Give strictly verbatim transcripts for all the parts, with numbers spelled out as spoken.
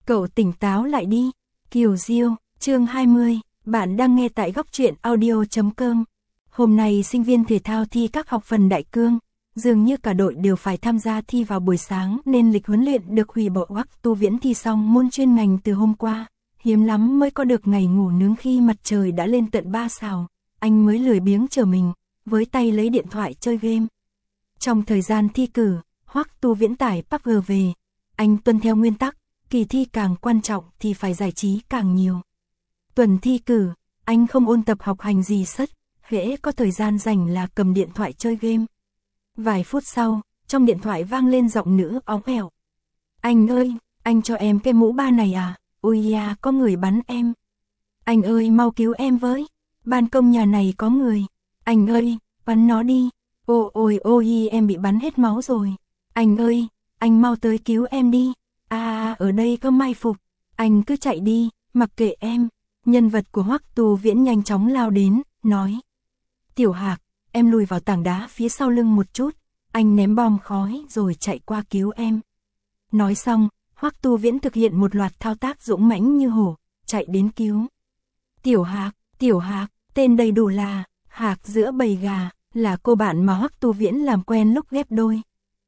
Cậu tỉnh táo lại đi. Kiều Diêu, chương hai mươi, bạn đang nghe tại góc truyện audio chấm com. Hôm nay sinh viên thể thao thi các học phần đại cương, dường như cả đội đều phải tham gia thi vào buổi sáng nên lịch huấn luyện được hủy bỏ. Hoắc Tu Viễn thi xong môn chuyên ngành từ hôm qua, hiếm lắm mới có được ngày ngủ nướng khi mặt trời đã lên tận ba sào, anh mới lười biếng chờ mình, với tay lấy điện thoại chơi game. Trong thời gian thi cử, Hoắc Tu Viễn tải pê u bê giê về, anh tuân theo nguyên tắc, kỳ thi càng quan trọng thì phải giải trí càng nhiều. Tuần thi cử, anh không ôn tập học hành gì sất, hễ có thời gian rảnh là cầm điện thoại chơi game. Vài phút sau, trong điện thoại vang lên giọng nữ óng ẻo. Anh ơi, anh cho em cái mũ ba này à? Ôi da, có người bắn em. Anh ơi, mau cứu em với. Ban công nhà này có người. Anh ơi, bắn nó đi. Ôi ôi ôi, em bị bắn hết máu rồi. Anh ơi, anh mau tới cứu em đi. À, ở đây có mai phục. Anh cứ chạy đi, mặc kệ em. Nhân vật của Hoắc Tu Viễn nhanh chóng lao đến, nói. Tiểu Hạc, em lùi vào tảng đá phía sau lưng một chút. Anh ném bom khói rồi chạy qua cứu em. Nói xong, Hoắc Tu Viễn thực hiện một loạt thao tác dũng mãnh như hổ, chạy đến cứu. Tiểu Hạc, Tiểu Hạc, tên đầy đủ là Hạc giữa bầy gà, là cô bạn mà Hoắc Tu Viễn làm quen lúc ghép đôi.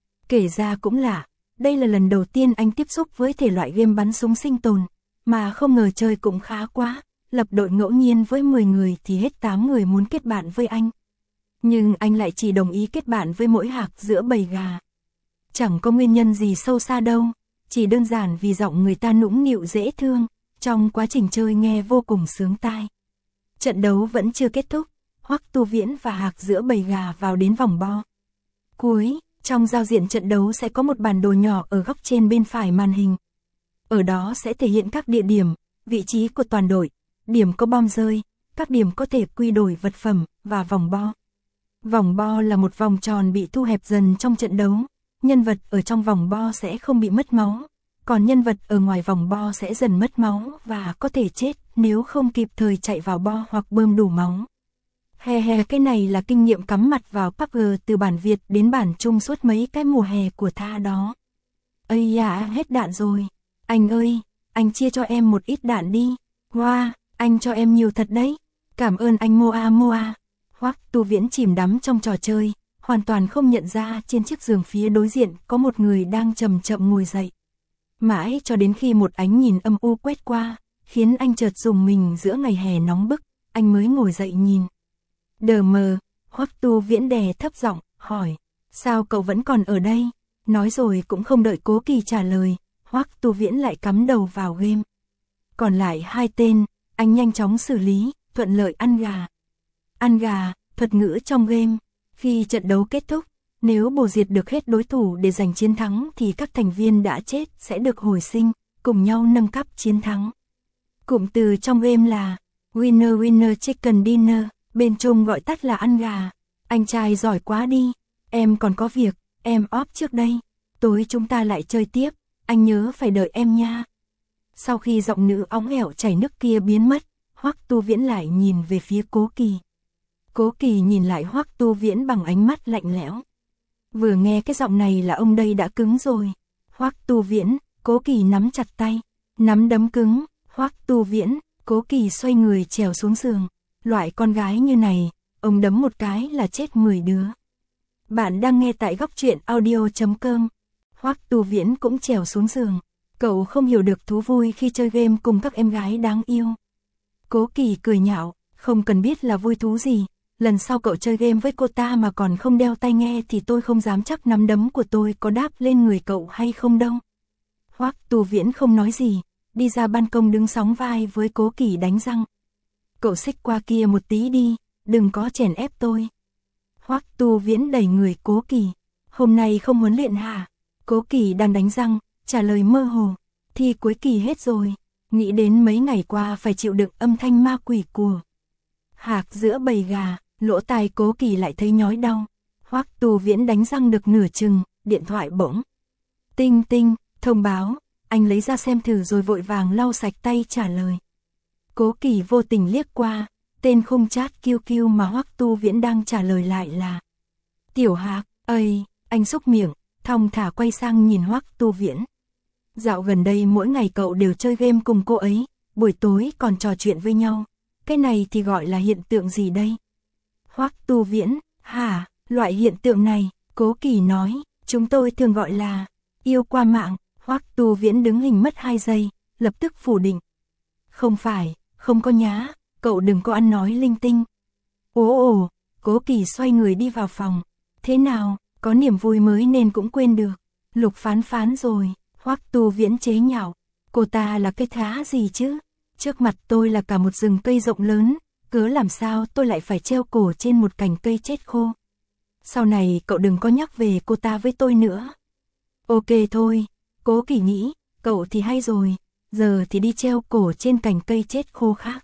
Kể ra cũng lạ, đây là lần đầu tiên anh tiếp xúc với thể loại game bắn súng sinh tồn, mà không ngờ chơi cũng khá quá, lập đội ngẫu nhiên với mười người thì hết tám người muốn kết bạn với anh. Nhưng anh lại chỉ đồng ý kết bạn với mỗi Hạc giữa bầy gà. Chẳng có nguyên nhân gì sâu xa đâu, chỉ đơn giản vì giọng người ta nũng nịu dễ thương, trong quá trình chơi nghe vô cùng sướng tai. Trận đấu vẫn chưa kết thúc, Hoắc Tu Viễn và Hạc giữa bầy gà vào đến vòng bo cuối. Trong giao diện trận đấu sẽ có một bản đồ nhỏ ở góc trên bên phải màn hình. Ở đó sẽ thể hiện các địa điểm, vị trí của toàn đội, điểm có bom rơi, các điểm có thể quy đổi vật phẩm và vòng bo. Vòng bo là một vòng tròn bị thu hẹp dần trong trận đấu. Nhân vật ở trong vòng bo sẽ không bị mất máu, còn nhân vật ở ngoài vòng bo sẽ dần mất máu và có thể chết nếu không kịp thời chạy vào bo hoặc bơm đủ máu. Hè hè, cái này là kinh nghiệm cắm mặt vào pê u bê giê từ bản Việt đến bản Trung suốt mấy cái mùa hè của tha đó. Ây da, hết đạn rồi. Anh ơi, anh chia cho em một ít đạn đi. Wow, anh cho em nhiều thật đấy. Cảm ơn anh Moa Moa. Hoắc Tu Viễn chìm đắm trong trò chơi, hoàn toàn không nhận ra trên chiếc giường phía đối diện có một người đang chậm chậm ngồi dậy. Mãi cho đến khi một ánh nhìn âm u quét qua, khiến anh chợt rùng mình giữa ngày hè nóng bức, anh mới ngồi dậy nhìn. Đờ mờ, Hoắc Tu Viễn đè thấp giọng, hỏi, sao cậu vẫn còn ở đây? Nói rồi cũng không đợi Cố Kỳ trả lời, Hoắc Tu Viễn lại cắm đầu vào game. Còn lại hai tên, anh nhanh chóng xử lý, thuận lợi ăn gà. Ăn gà, thuật ngữ trong game. Khi trận đấu kết thúc, nếu bổ diệt được hết đối thủ để giành chiến thắng thì các thành viên đã chết sẽ được hồi sinh, cùng nhau nâng cấp chiến thắng. Cụm từ trong game là Winner Winner Chicken Dinner, bên Trung gọi tắt là ăn gà. Anh trai giỏi quá đi, em còn có việc, em off trước đây. Tối chúng ta lại chơi tiếp, anh nhớ phải đợi em nha. Sau khi giọng nữ óng ẻo chảy nước kia biến mất, Hoắc Tu Viễn lại nhìn về phía Cố Kỳ. Cố Kỳ nhìn lại Hoắc Tu Viễn bằng ánh mắt lạnh lẽo. Vừa nghe cái giọng này là ông đây đã cứng rồi. Hoắc Tu Viễn, Cố Kỳ nắm chặt tay, nắm đấm cứng. Hoắc Tu Viễn, Cố Kỳ xoay người trèo xuống giường. Loại con gái như này, ông đấm một cái là chết mười đứa. Bạn đang nghe tại góc truyện audio chấm com. Hoắc Tu Viễn cũng trèo xuống giường. Cậu không hiểu được thú vui khi chơi game cùng các em gái đáng yêu. Cố Kỳ cười nhạo, không cần biết là vui thú gì. Lần sau cậu chơi game với cô ta mà còn không đeo tai nghe thì tôi không dám chắc nắm đấm của tôi có đáp lên người cậu hay không đâu. Hoắc Tu Viễn không nói gì, đi ra ban công đứng sóng vai với Cố Kỳ đánh răng. Cậu xích qua kia một tí đi, đừng có chèn ép tôi. Hoắc Tu Viễn đẩy người Cố Kỳ. Hôm nay không huấn luyện hả? Cố Kỳ đang đánh răng, trả lời mơ hồ. Thi cuối kỳ hết rồi, nghĩ đến mấy ngày qua phải chịu đựng âm thanh ma quỷ của Hạc giữa bầy gà, lỗ tai Cố Kỳ lại thấy nhói đau. Hoắc Tu Viễn đánh răng được nửa chừng, điện thoại bỗng tinh tinh, thông báo. Anh lấy ra xem thử rồi vội vàng lau sạch tay trả lời. Cố Kỳ vô tình liếc qua, tên khung chat kiu kiu mà Hoắc Tu Viễn đang trả lời lại là Tiểu Hạc. Ây, anh xúc miệng, thong thả quay sang nhìn Hoắc Tu Viễn. Dạo gần đây mỗi ngày cậu đều chơi game cùng cô ấy, buổi tối còn trò chuyện với nhau. Cái này thì gọi là hiện tượng gì đây? Hoắc Tu Viễn, hả, loại hiện tượng này, Cố Kỳ nói, chúng tôi thường gọi là yêu qua mạng. Hoắc Tu Viễn đứng hình mất hai giây, lập tức phủ định. Không phải, không có nhá, cậu đừng có ăn nói linh tinh. Ồ ồ, Cố Kỳ xoay người đi vào phòng. Thế nào, có niềm vui mới nên cũng quên được. Lục Phán Phán rồi, Hoắc Tu Viễn chế nhạo. Cô ta là cái thá gì chứ? Trước mặt tôi là cả một rừng cây rộng lớn, cớ làm sao tôi lại phải treo cổ trên một cành cây chết khô. Sau này cậu đừng có nhắc về cô ta với tôi nữa. Ok thôi, Cố Kỳ nghĩ, cậu thì hay rồi, giờ thì đi treo cổ trên cành cây chết khô khác.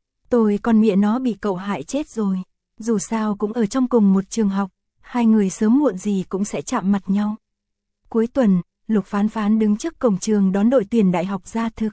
Tôi con mẹ nó bị cậu hại chết rồi, dù sao cũng ở trong cùng một trường học, hai người sớm muộn gì cũng sẽ chạm mặt nhau. Cuối tuần, Lục Phán Phán đứng trước cổng trường đón đội tuyển đại học Gia Thực.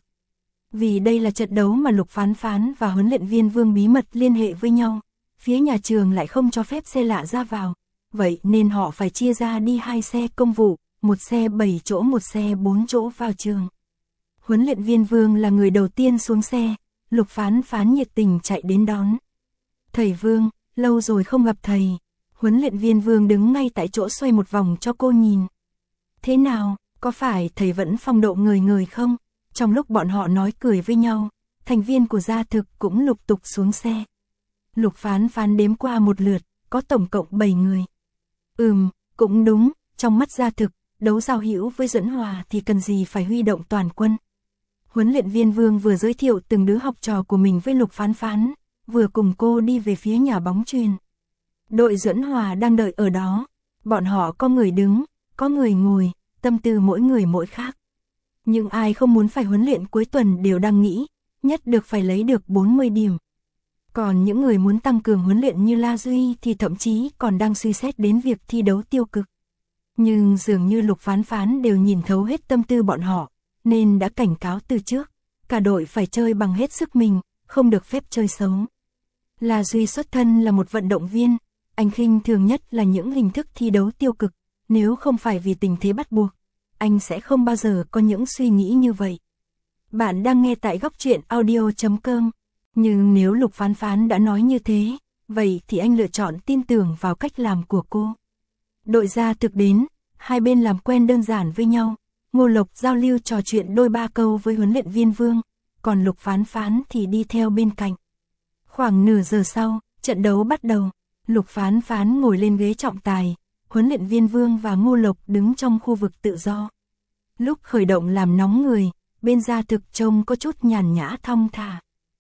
Vì đây là trận đấu mà Lục Phán Phán và huấn luyện viên Vương bí mật liên hệ với nhau, phía nhà trường lại không cho phép xe lạ ra vào, vậy nên họ phải chia ra đi hai xe công vụ, một xe bảy chỗ một xe bốn chỗ vào trường. Huấn luyện viên Vương là người đầu tiên xuống xe, Lục Phán Phán nhiệt tình chạy đến đón. Thầy Vương, lâu rồi không gặp thầy. Huấn luyện viên Vương đứng ngay tại chỗ xoay một vòng cho cô nhìn. Thế nào, có phải thầy vẫn phong độ ngời ngời không? Trong lúc bọn họ nói cười với nhau, thành viên của Gia Thực cũng lục tục xuống xe. Lục Phán Phán đếm qua một lượt, có tổng cộng bảy người. Ừm, cũng đúng, trong mắt Gia Thực, đấu giao hữu với Duẫn Hòa thì cần gì phải huy động toàn quân. Huấn luyện viên Vương vừa giới thiệu từng đứa học trò của mình với Lục Phán Phán, vừa cùng cô đi về phía nhà bóng chuyền. Đội Duẫn Hòa đang đợi ở đó, bọn họ có người đứng, có người ngồi, tâm tư mỗi người mỗi khác. Nhưng ai không muốn phải huấn luyện cuối tuần đều đang nghĩ, nhất được phải lấy được bốn mươi điểm. Còn những người muốn tăng cường huấn luyện như La Duy thì thậm chí còn đang suy xét đến việc thi đấu tiêu cực. Nhưng dường như Lục Phán Phán đều nhìn thấu hết tâm tư bọn họ, nên đã cảnh cáo từ trước, cả đội phải chơi bằng hết sức mình, không được phép chơi xấu. La Duy xuất thân là một vận động viên, anh khinh thường nhất là những hình thức thi đấu tiêu cực, nếu không phải vì tình thế bắt buộc, anh sẽ không bao giờ có những suy nghĩ như vậy. Bạn đang nghe tại góc truyện audio chấm com, nhưng nếu Lục Phán Phán đã nói như thế, vậy thì anh lựa chọn tin tưởng vào cách làm của cô. Đội Gia Thực đến, hai bên làm quen đơn giản với nhau, Ngô Lộc giao lưu trò chuyện đôi ba câu với huấn luyện viên Vương, còn Lục Phán Phán thì đi theo bên cạnh. Khoảng nửa giờ sau, trận đấu bắt đầu, Lục Phán Phán ngồi lên ghế trọng tài, huấn luyện viên Vương và Ngô Lộc đứng trong khu vực tự do. Lúc khởi động làm nóng người, bên Gia Thực trông có chút nhàn nhã thong thả.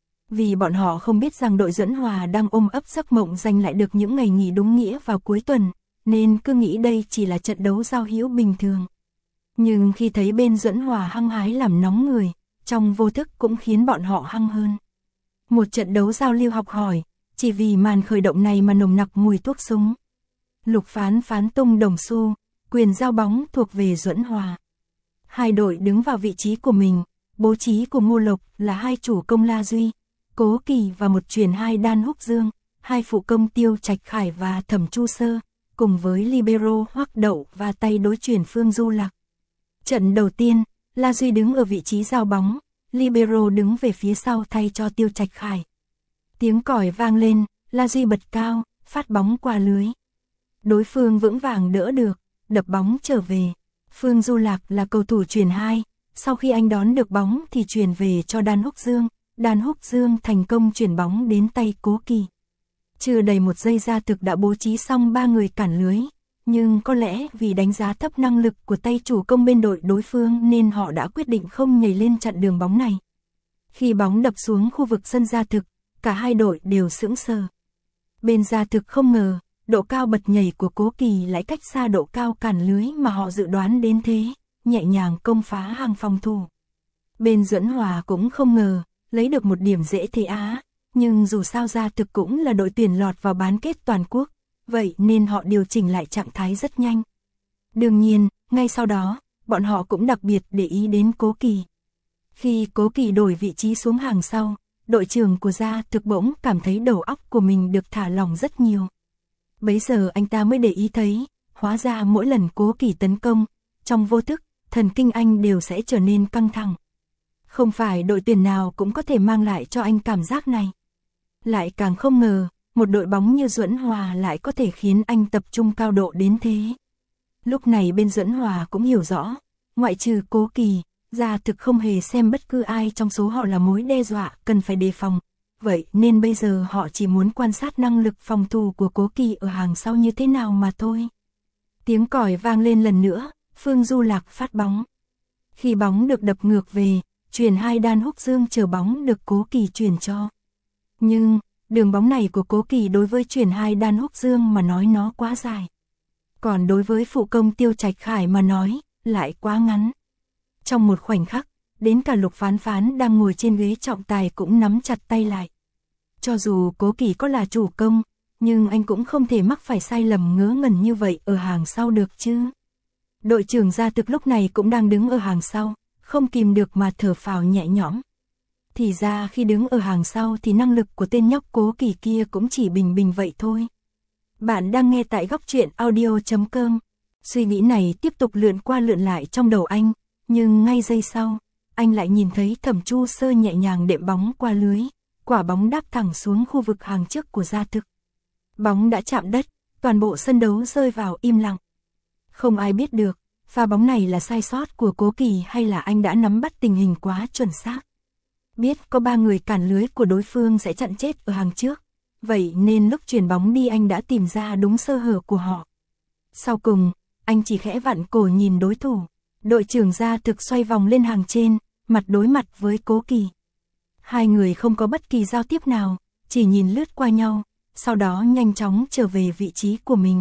Vì bọn họ không biết rằng đội Duẫn Hòa đang ôm ấp giấc mộng giành lại được những ngày nghỉ đúng nghĩa vào cuối tuần, nên cứ nghĩ đây chỉ là trận đấu giao hữu bình thường. Nhưng khi thấy bên Duẫn Hòa hăng hái làm nóng người, trong vô thức cũng khiến bọn họ hăng hơn. Một trận đấu giao lưu học hỏi, chỉ vì màn khởi động này mà nồng nặc mùi thuốc súng. Lục Phán Phán tung đồng xu, quyền giao bóng thuộc về Duẫn Hòa. Hai đội đứng vào vị trí của mình, bố trí của Ngô Lộc là hai chủ công La Duy, Cố Kỳ và một chuyền hai Đan Húc Dương, hai phụ công Tiêu Trạch Khải và Thẩm Chu Sơ, cùng với libero Hoắc Đậu và tay đối chuyền Phương Du Lạc. Trận đầu tiên, La Duy đứng ở vị trí giao bóng, libero đứng về phía sau thay cho Tiêu Trạch Khải. Tiếng còi vang lên, La Duy bật cao, phát bóng qua lưới. Đối phương vững vàng đỡ được, đập bóng trở về. Phương Du Lạc là cầu thủ chuyền hai, sau khi anh đón được bóng thì chuyền về cho Đan Húc Dương, Đan Húc Dương thành công chuyền bóng đến tay Cố Kỳ. Chưa đầy một giây Gia Thực đã bố trí xong ba người cản lưới, nhưng có lẽ vì đánh giá thấp năng lực của tay chủ công bên đội đối phương nên họ đã quyết định không nhảy lên chặn đường bóng này. Khi bóng đập xuống khu vực sân Gia Thực, cả hai đội đều sững sờ. Bên Gia Thực không ngờ, độ cao bật nhảy của Cố Kỳ lại cách xa độ cao cản lưới mà họ dự đoán đến thế, nhẹ nhàng công phá hàng phòng thủ. Bên Duẫn Hòa cũng không ngờ, lấy được một điểm dễ thế á, nhưng dù sao Gia Thực cũng là đội tuyển lọt vào bán kết toàn quốc, vậy nên họ điều chỉnh lại trạng thái rất nhanh. Đương nhiên, ngay sau đó, bọn họ cũng đặc biệt để ý đến Cố Kỳ. Khi Cố Kỳ đổi vị trí xuống hàng sau, đội trưởng của Gia Thực bỗng cảm thấy đầu óc của mình được thả lỏng rất nhiều. Bấy giờ anh ta mới để ý thấy, hóa ra mỗi lần Cố Kỳ tấn công, trong vô thức, thần kinh anh đều sẽ trở nên căng thẳng. Không phải đội tuyển nào cũng có thể mang lại cho anh cảm giác này. Lại càng không ngờ, một đội bóng như Duẫn Hòa lại có thể khiến anh tập trung cao độ đến thế. Lúc này bên Duẫn Hòa cũng hiểu rõ, ngoại trừ Cố Kỳ, Gia Thực không hề xem bất cứ ai trong số họ là mối đe dọa cần phải đề phòng. Vậy nên bây giờ họ chỉ muốn quan sát năng lực phòng thủ của Cố Kỳ ở hàng sau như thế nào mà thôi. Tiếng còi vang lên lần nữa, Phương Du Lạc phát bóng. Khi bóng được đập ngược về, chuyền hai Đan Húc Dương chờ bóng được Cố Kỳ chuyền cho. Nhưng, đường bóng này của Cố Kỳ đối với chuyền hai Đan Húc Dương mà nói nó quá dài. Còn đối với phụ công Tiêu Trạch Khải mà nói, lại quá ngắn. Trong một khoảnh khắc, đến cả Lục Phán Phán đang ngồi trên ghế trọng tài cũng nắm chặt tay lại. Cho dù Cố Kỳ có là chủ công, nhưng anh cũng không thể mắc phải sai lầm ngớ ngẩn như vậy ở hàng sau được chứ. Đội trưởng Gia Thực lúc này cũng đang đứng ở hàng sau, không kìm được mà thở phào nhẹ nhõm. Thì ra khi đứng ở hàng sau thì năng lực của tên nhóc Cố Kỳ kia cũng chỉ bình bình vậy thôi. Bạn đang nghe tại góc truyện audio chấm com. Suy nghĩ này tiếp tục lượn qua lượn lại trong đầu anh, nhưng ngay giây sau, anh lại nhìn thấy Thẩm Chu Sơ nhẹ nhàng đệm bóng qua lưới, quả bóng đáp thẳng xuống khu vực hàng trước của Gia Thực. Bóng đã chạm đất, toàn bộ sân đấu rơi vào im lặng. Không ai biết được, pha bóng này là sai sót của Cố Kỳ hay là anh đã nắm bắt tình hình quá chuẩn xác. Biết có ba người cản lưới của đối phương sẽ chặn chết ở hàng trước, vậy nên lúc chuyền bóng đi anh đã tìm ra đúng sơ hở của họ. Sau cùng, anh chỉ khẽ vặn cổ nhìn đối thủ. Đội trưởng Gia Thực xoay vòng lên hàng trên, mặt đối mặt với Cố Kỳ. Hai người không có bất kỳ giao tiếp nào, chỉ nhìn lướt qua nhau, sau đó nhanh chóng trở về vị trí của mình.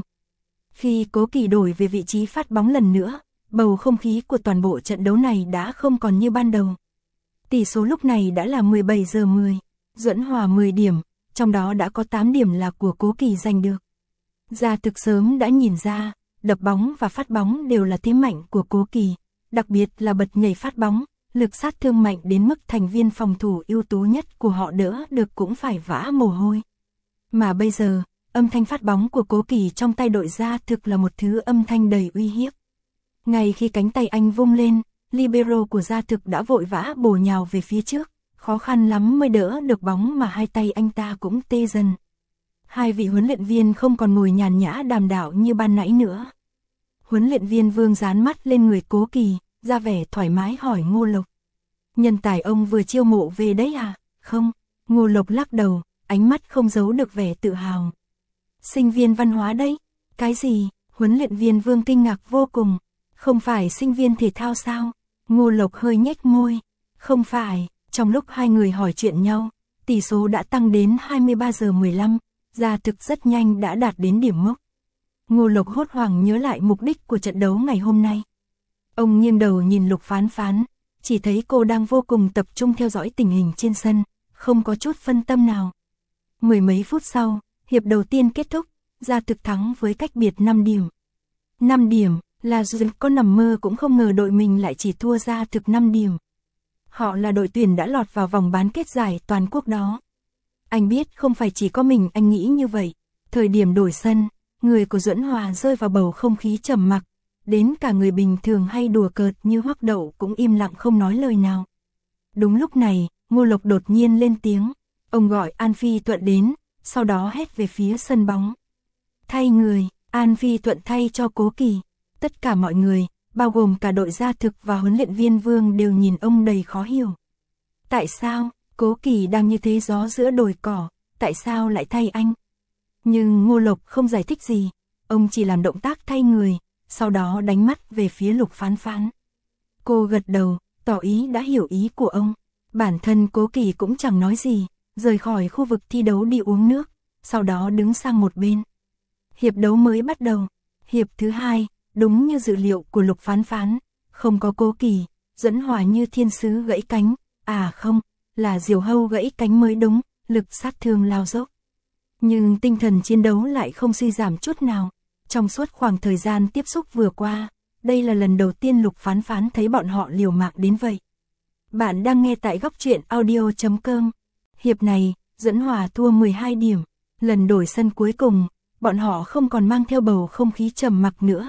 Khi Cố Kỳ đổi về vị trí phát bóng lần nữa, bầu không khí của toàn bộ trận đấu này đã không còn như ban đầu. Tỷ số lúc này đã là mười bảy giờ mười, Duẫn Hòa mười điểm, trong đó đã có tám điểm là của Cố Kỳ giành được. Gia Thực sớm đã nhìn ra, đập bóng và phát bóng đều là thế mạnh của Cố Kỳ, đặc biệt là bật nhảy phát bóng, lực sát thương mạnh đến mức thành viên phòng thủ ưu tú nhất của họ đỡ được cũng phải vã mồ hôi. Mà bây giờ, âm thanh phát bóng của Cố Kỳ trong tay đội Gia Thực là một thứ âm thanh đầy uy hiếp. Ngay khi cánh tay anh vung lên, libero của Gia Thực đã vội vã bổ nhào về phía trước, khó khăn lắm mới đỡ được bóng mà hai tay anh ta cũng tê dần. Hai vị huấn luyện viên không còn ngồi nhàn nhã đàm đạo như ban nãy nữa. Huấn luyện viên Vương dán mắt lên người Cố Kỳ, ra vẻ thoải mái hỏi Ngô Lộc. Nhân tài ông vừa chiêu mộ về đấy à? Không, Ngô Lộc lắc đầu, ánh mắt không giấu được vẻ tự hào. Sinh viên văn hóa đấy. Cái gì? Huấn luyện viên Vương kinh ngạc vô cùng. Không phải sinh viên thể thao sao? Ngô Lộc hơi nhếch môi. Không phải. Trong lúc hai người hỏi chuyện nhau, tỷ số đã tăng đến hai mươi ba giờ mười lăm, Gia Thực rất nhanh đã đạt đến điểm mốc. Ngô Lộc hốt hoảng nhớ lại mục đích của trận đấu ngày hôm nay. Ông nghiêng đầu nhìn Lục Phán Phán, chỉ thấy cô đang vô cùng tập trung theo dõi tình hình trên sân, không có chút phân tâm nào. Mười mấy phút sau, hiệp đầu tiên kết thúc, Gia Thực thắng với cách biệt năm điểm. năm điểm, là dù có nằm mơ cũng không ngờ đội mình lại chỉ thua Gia Thực năm điểm. Họ là đội tuyển đã lọt vào vòng bán kết giải toàn quốc đó. Anh biết không phải chỉ có mình anh nghĩ như vậy. Thời điểm đổi sân, người của Duẫn Hòa rơi vào bầu không khí trầm mặc. Đến cả người bình thường hay đùa cợt như Hoắc Đậu cũng im lặng không nói lời nào. Đúng lúc này, Ngô Lộc đột nhiên lên tiếng. Ông gọi An Phi Thuận đến, sau đó hét về phía sân bóng. Thay người, An Phi Thuận thay cho Cố Kỳ. Tất cả mọi người, bao gồm cả đội Gia Thực và huấn luyện viên Vương đều nhìn ông đầy khó hiểu. Tại sao, Cố Kỳ đang như thế gió giữa đồi cỏ, tại sao lại thay anh? Nhưng Ngô Lộc không giải thích gì, ông chỉ làm động tác thay người, sau đó đánh mắt về phía Lục Phán Phán. Cô gật đầu, tỏ ý đã hiểu ý của ông. Bản thân Cố Kỳ cũng chẳng nói gì, rời khỏi khu vực thi đấu đi uống nước, sau đó đứng sang một bên. Hiệp đấu mới bắt đầu. Hiệp thứ hai, đúng như dự liệu của Lục Phán Phán, không có Cố Kỳ, Duẫn Hòa như thiên sứ gãy cánh, à không, là Diều Hâu gãy cánh mới đúng, lực sát thương lao dốc. Nhưng tinh thần chiến đấu lại không suy giảm chút nào. Trong suốt khoảng thời gian tiếp xúc vừa qua, đây là lần đầu tiên Lục Phán Phán thấy bọn họ liều mạng đến vậy. Bạn đang nghe tại góc truyện audio chấm com. Hiệp này, Duẫn Hòa thua mười hai điểm. Lần đổi sân cuối cùng, bọn họ không còn mang theo bầu không khí trầm mặc nữa.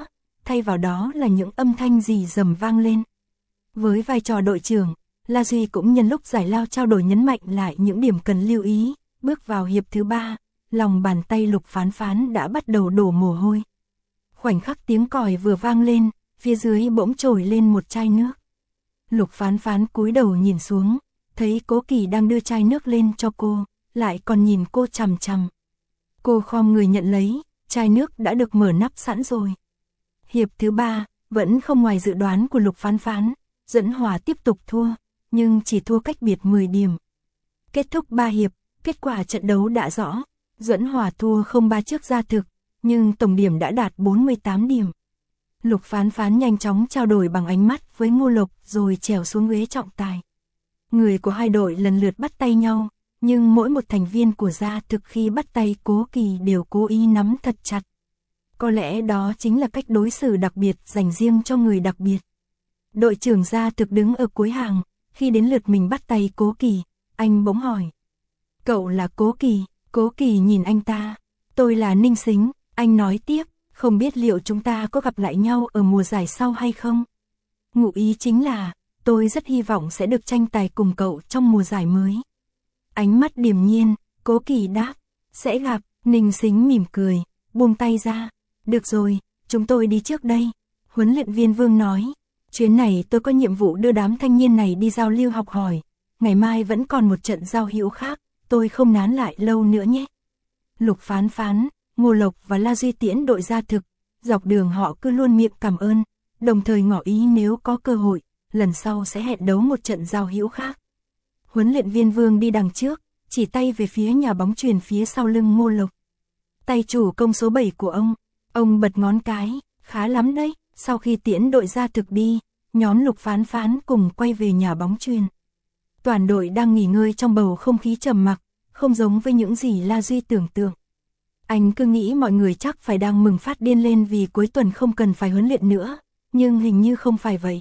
thay vào đó là những âm thanh rì rầm vang lên. Với vai trò đội trưởng, La Duy cũng nhân lúc giải lao trao đổi nhấn mạnh lại những điểm cần lưu ý, bước vào hiệp thứ ba, lòng bàn tay Lục Phán Phán đã bắt đầu đổ mồ hôi. Khoảnh khắc tiếng còi vừa vang lên, phía dưới bỗng trồi lên một chai nước. Lục Phán Phán cúi đầu nhìn xuống, thấy Cố Kỳ đang đưa chai nước lên cho cô, lại còn nhìn cô chằm chằm. Cô khom người nhận lấy, chai nước đã được mở nắp sẵn rồi. Hiệp thứ ba, vẫn không ngoài dự đoán của Lục Phán Phán, Duẫn Hòa tiếp tục thua, nhưng chỉ thua cách biệt mười điểm. Kết thúc ba hiệp, kết quả trận đấu đã rõ, Duẫn Hòa thua không ba trước ra thực, nhưng tổng điểm đã đạt bốn mươi tám điểm. Lục Phán Phán nhanh chóng trao đổi bằng ánh mắt với Ngô Lộc rồi trèo xuống ghế trọng tài. Người của hai đội lần lượt bắt tay nhau, nhưng mỗi một thành viên của gia thực khi bắt tay Cố Kỳ đều cố ý nắm thật chặt. Có lẽ đó chính là cách đối xử đặc biệt dành riêng cho người đặc biệt. Đội trưởng gia thực đứng ở cuối hàng, khi đến lượt mình bắt tay Cố Kỳ, anh bỗng hỏi. Cậu là Cố Kỳ? Cố Kỳ nhìn anh ta. Tôi là Ninh Sính, anh nói tiếp, không biết liệu chúng ta có gặp lại nhau ở mùa giải sau hay không? Ngụ ý chính là, tôi rất hy vọng sẽ được tranh tài cùng cậu trong mùa giải mới. Ánh mắt điềm nhiên, Cố Kỳ đáp, sẽ gặp. Ninh Sính mỉm cười, buông tay ra. Được rồi, chúng tôi đi trước đây. Huấn luyện viên Vương nói, chuyến này tôi có nhiệm vụ đưa đám thanh niên này đi giao lưu học hỏi. Ngày mai vẫn còn một trận giao hữu khác, tôi không nán lại lâu nữa nhé. Lục Phán Phán, Ngô Lộc và La Duy tiễn đội gia thực, dọc đường họ cứ luôn miệng cảm ơn, đồng thời ngỏ ý nếu có cơ hội, lần sau sẽ hẹn đấu một trận giao hữu khác. Huấn luyện viên Vương đi đằng trước, chỉ tay về phía nhà bóng chuyền phía sau lưng Ngô Lộc. Tay chủ công số bảy của ông, ông bật ngón cái, khá lắm đấy. Sau khi tiễn đội gia thực đi, nhóm Lục Phán Phán cùng quay về nhà bóng chuyền. Toàn đội đang nghỉ ngơi trong bầu không khí trầm mặc, không giống với những gì La Duy tưởng tượng. Anh cứ nghĩ mọi người chắc phải đang mừng phát điên lên vì cuối tuần không cần phải huấn luyện nữa, nhưng hình như không phải vậy.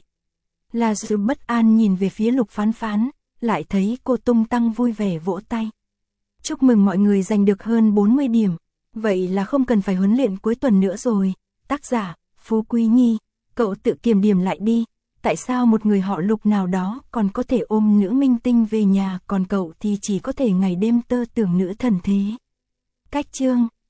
La Duy bất an nhìn về phía Lục Phán Phán, lại thấy cô tung tăng vui vẻ vỗ tay. Chúc mừng mọi người giành được hơn bốn mươi điểm, vậy là không cần phải huấn luyện cuối tuần nữa rồi. Tác giả, Phú Quý Nhi, cậu tự kiểm điểm lại đi, tại sao một người họ Lục nào đó còn có thể ôm nữ minh tinh về nhà còn cậu thì chỉ có thể ngày đêm tơ tưởng nữ thần thế. Cách chương